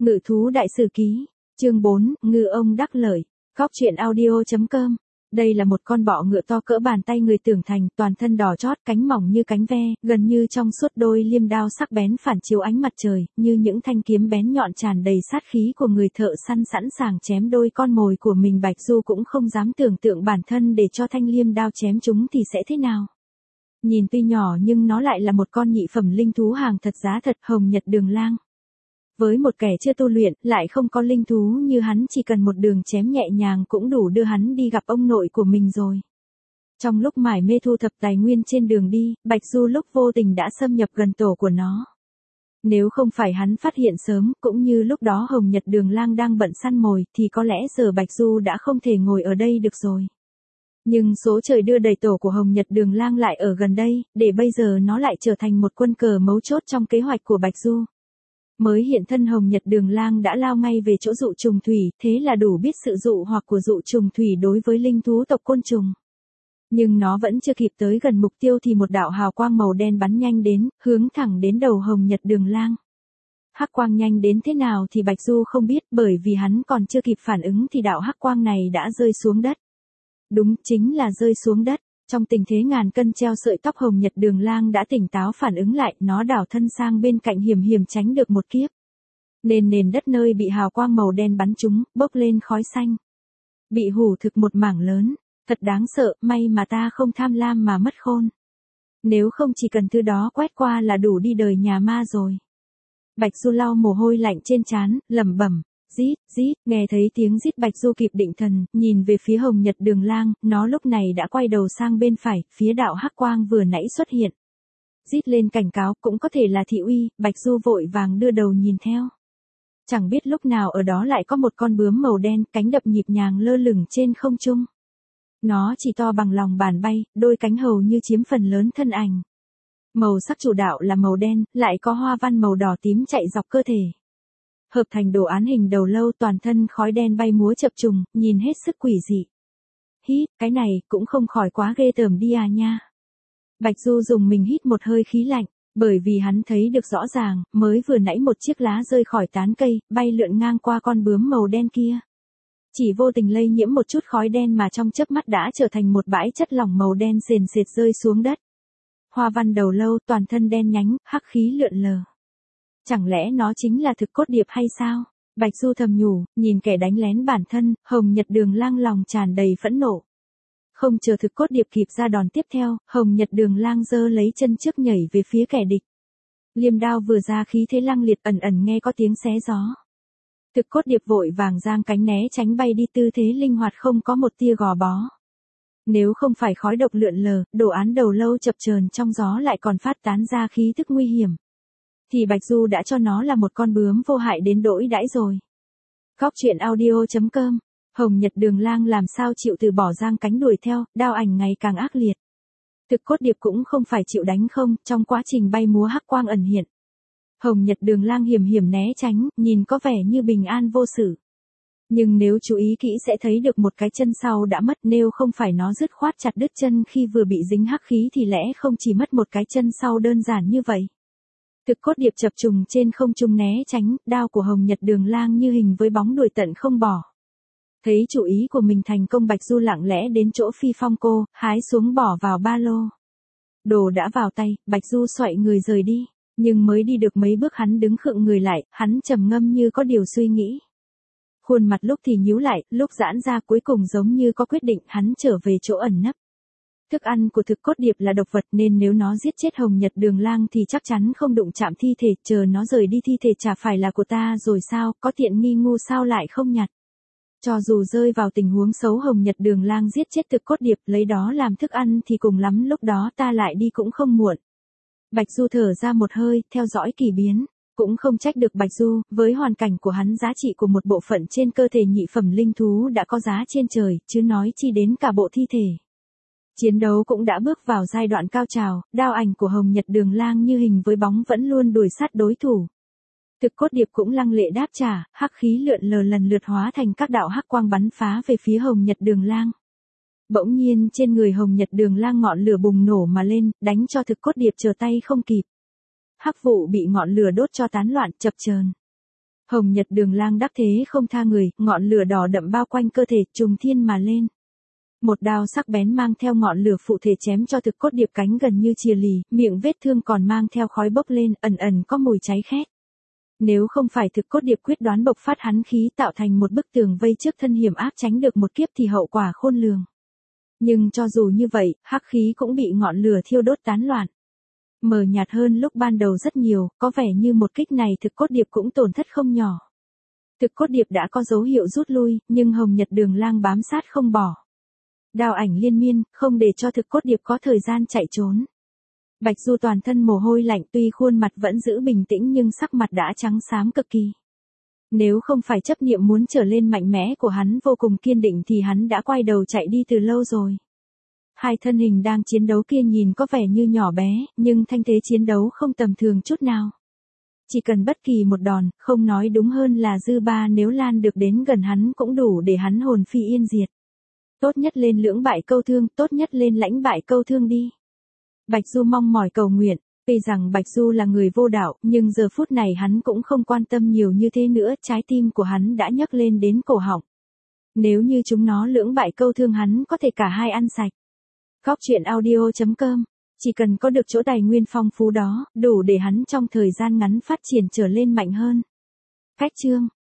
Ngự thú đại sử ký, chương 4, ngư ông đắc lợi, góc truyện audio.com. Đây là một con bọ ngựa to cỡ bàn tay người trưởng thành, toàn thân đỏ chót, cánh mỏng như cánh ve, gần như trong suốt, đôi liêm đao sắc bén phản chiếu ánh mặt trời, như những thanh kiếm bén nhọn tràn đầy sát khí của người thợ săn sẵn sàng chém đôi con mồi của mình. Bạch Du cũng không dám tưởng tượng bản thân để cho thanh liêm đao chém chúng thì sẽ thế nào. Nhìn tuy nhỏ nhưng nó lại là một con nhị phẩm linh thú hàng thật giá thật, Hồng Nhật Đường Lang. Với một kẻ chưa tu luyện, lại không có linh thú như hắn, chỉ cần một đường chém nhẹ nhàng cũng đủ đưa hắn đi gặp ông nội của mình rồi. Trong lúc mải mê thu thập tài nguyên trên đường đi, Bạch Du lúc vô tình đã xâm nhập gần tổ của nó. Nếu không phải hắn phát hiện sớm, cũng như lúc đó Hồng Nhật Đường Lang đang bận săn mồi, thì có lẽ giờ Bạch Du đã không thể ngồi ở đây được rồi. Nhưng số trời đưa đẩy tổ của Hồng Nhật Đường Lang lại ở gần đây, để bây giờ nó lại trở thành một quân cờ mấu chốt trong kế hoạch của Bạch Du. Mới hiện thân Hồng Nhật Đường Lang đã lao ngay về chỗ dụ trùng thủy, thế là đủ biết sự dụ hoặc của dụ trùng thủy đối với linh thú tộc côn trùng. Nhưng nó vẫn chưa kịp tới gần mục tiêu thì một đạo hào quang màu đen bắn nhanh đến, hướng thẳng đến đầu Hồng Nhật Đường Lang. Hắc quang nhanh đến thế nào thì Bạch Du không biết, bởi vì hắn còn chưa kịp phản ứng thì đạo hắc quang này đã rơi xuống đất. Đúng, chính là rơi xuống đất. Trong tình thế ngàn cân treo sợi tóc, Hồng Nhật Đường Lang đã tỉnh táo phản ứng lại, nó đảo thân sang bên cạnh hiểm hiểm tránh được một kiếp. Nền đất nơi bị hào quang màu đen bắn trúng, bốc lên khói xanh. Bị hủ thực một mảng lớn, thật đáng sợ, may mà ta không tham lam mà mất khôn. Nếu không chỉ cần thứ đó quét qua là đủ đi đời nhà ma rồi. Bạch Du lau mồ hôi lạnh trên trán, lẩm bẩm. Rít, rít, nghe thấy tiếng rít Bạch Du kịp định thần, nhìn về phía Hồng Nhật Đường Lang, nó lúc này đã quay đầu sang bên phải, phía đạo hắc quang vừa nãy xuất hiện. Rít lên cảnh cáo, cũng có thể là thị uy, Bạch Du vội vàng đưa đầu nhìn theo. Chẳng biết lúc nào ở đó lại có một con bướm màu đen, cánh đập nhịp nhàng lơ lửng trên không trung. Nó chỉ to bằng lòng bàn bay, đôi cánh hầu như chiếm phần lớn thân ảnh. Màu sắc chủ đạo là màu đen, lại có hoa văn màu đỏ tím chạy dọc cơ thể. Hợp thành đồ án hình đầu lâu, toàn thân khói đen bay múa chập trùng, nhìn hết sức quỷ dị. Hít, cái này cũng không khỏi quá ghê tởm đi à nha. Bạch Du dùng mình hít một hơi khí lạnh, bởi vì hắn thấy được rõ ràng, mới vừa nãy một chiếc lá rơi khỏi tán cây, bay lượn ngang qua con bướm màu đen kia. Chỉ vô tình lây nhiễm một chút khói đen mà trong chớp mắt đã trở thành một bãi chất lỏng màu đen sền sệt rơi xuống đất. Hoa văn đầu lâu, toàn thân đen nhánh, hắc khí lượn lờ. Chẳng lẽ nó chính là thực cốt điệp hay sao? Bạch Du thầm nhủ, nhìn kẻ đánh lén bản thân, Hồng Nhật Đường Lang lòng tràn đầy phẫn nộ. Không chờ thực cốt điệp kịp ra đòn tiếp theo, Hồng Nhật Đường Lang giơ lấy chân trước nhảy về phía kẻ địch. Liêm đao vừa ra, khí thế lăng liệt, ẩn ẩn nghe có tiếng xé gió. Thực cốt điệp vội vàng giang cánh né tránh bay đi, tư thế linh hoạt không có một tia gò bó. Nếu không phải khói độc lượn lờ, đồ án đầu lâu chập chờn trong gió lại còn phát tán ra khí tức nguy hiểm, thì Bạch Du đã cho nó là một con bướm vô hại đến đỗi đãi rồi. Góc truyện audio.com. Hồng Nhật Đường Lang làm sao chịu từ bỏ giang cánh đuổi theo, đao ảnh ngày càng ác liệt. Thực cốt điệp cũng không phải chịu đánh không, trong quá trình bay múa hắc quang ẩn hiện. Hồng Nhật Đường Lang hiểm hiểm né tránh, nhìn có vẻ như bình an vô sự. Nhưng nếu chú ý kỹ sẽ thấy được một cái chân sau đã mất, nếu không phải nó dứt khoát chặt đứt chân khi vừa bị dính hắc khí thì lẽ không chỉ mất một cái chân sau đơn giản như vậy. Thực cốt điệp chập trùng trên không trung né tránh, đao của Hồng Nhật Đường Lang như hình với bóng đuổi tận không bỏ. Thấy chủ ý của mình thành công, Bạch Du lặng lẽ đến chỗ Phi Phong Cô, hái xuống bỏ vào ba lô. Đồ đã vào tay, Bạch Du xoay người rời đi, nhưng mới đi được mấy bước hắn đứng khựng người lại, hắn trầm ngâm như có điều suy nghĩ. Khuôn mặt lúc thì nhíu lại, lúc giãn ra, cuối cùng giống như có quyết định, hắn trở về chỗ ẩn nấp. Thức ăn của thực cốt điệp là độc vật nên nếu nó giết chết Hồng Nhật Đường Lang thì chắc chắn không đụng chạm thi thể, chờ nó rời đi thi thể chả phải là của ta rồi sao, có tiện nghi ngu sao lại không nhặt. Cho dù rơi vào tình huống xấu, Hồng Nhật Đường Lang giết chết thực cốt điệp lấy đó làm thức ăn thì cùng lắm lúc đó ta lại đi cũng không muộn. Bạch Du thở ra một hơi, theo dõi kỳ biến. Cũng không trách được Bạch Du, với hoàn cảnh của hắn giá trị của một bộ phận trên cơ thể nhị phẩm linh thú đã có giá trên trời, chứ nói chi đến cả bộ thi thể. Chiến đấu cũng đã bước vào giai đoạn cao trào, đao ảnh của Hồng Nhật Đường Lang như hình với bóng vẫn luôn đuổi sát đối thủ. Thực cốt điệp cũng lăng lệ đáp trả, hắc khí lượn lờ lần lượt hóa thành các đạo hắc quang bắn phá về phía Hồng Nhật Đường Lang. Bỗng nhiên trên người Hồng Nhật Đường Lang ngọn lửa bùng nổ mà lên, đánh cho thực cốt điệp trở tay không kịp. Hắc vụ bị ngọn lửa đốt cho tán loạn chập chờn. Hồng Nhật Đường Lang đắc thế không tha người, ngọn lửa đỏ đậm bao quanh cơ thể, trùng thiên mà lên. Một đao sắc bén mang theo ngọn lửa phụ thể chém cho thực cốt điệp cánh gần như chia lì, miệng vết thương còn mang theo khói bốc lên, ẩn ẩn có mùi cháy khét. Nếu không phải thực cốt điệp quyết đoán bộc phát hắn khí tạo thành một bức tường vây trước thân hiểm áp tránh được một kiếp thì hậu quả khôn lường. Nhưng cho dù như vậy, hắc khí cũng bị ngọn lửa thiêu đốt tán loạn. Mờ nhạt hơn lúc ban đầu rất nhiều, có vẻ như một kích này thực cốt điệp cũng tổn thất không nhỏ. Thực cốt điệp đã có dấu hiệu rút lui, nhưng Hồng Nhật Đường Lang bám sát không bỏ. Đao ảnh liên miên, không để cho thực cốt điệp có thời gian chạy trốn. Bạch Du toàn thân mồ hôi lạnh, tuy khuôn mặt vẫn giữ bình tĩnh nhưng sắc mặt đã trắng xám cực kỳ. Nếu không phải chấp niệm muốn trở lên mạnh mẽ của hắn vô cùng kiên định thì hắn đã quay đầu chạy đi từ lâu rồi. Hai thân hình đang chiến đấu kia nhìn có vẻ như nhỏ bé, nhưng thanh thế chiến đấu không tầm thường chút nào. Chỉ cần bất kỳ một đòn, không nói đúng hơn là dư ba nếu lan được đến gần hắn cũng đủ để hắn hồn phi yên diệt. Tốt nhất lên lưỡng bại câu thương, tốt nhất lên lãnh bại câu thương đi. Bạch Du mong mỏi cầu nguyện, tuy rằng Bạch Du là người vô đạo, nhưng giờ phút này hắn cũng không quan tâm nhiều như thế nữa, trái tim của hắn đã nhấc lên đến cổ họng. Nếu như chúng nó lưỡng bại câu thương hắn có thể cả hai ăn sạch. Góc truyện audio.com, chỉ cần có được chỗ tài nguyên phong phú đó, đủ để hắn trong thời gian ngắn phát triển trở lên mạnh hơn. Cách chương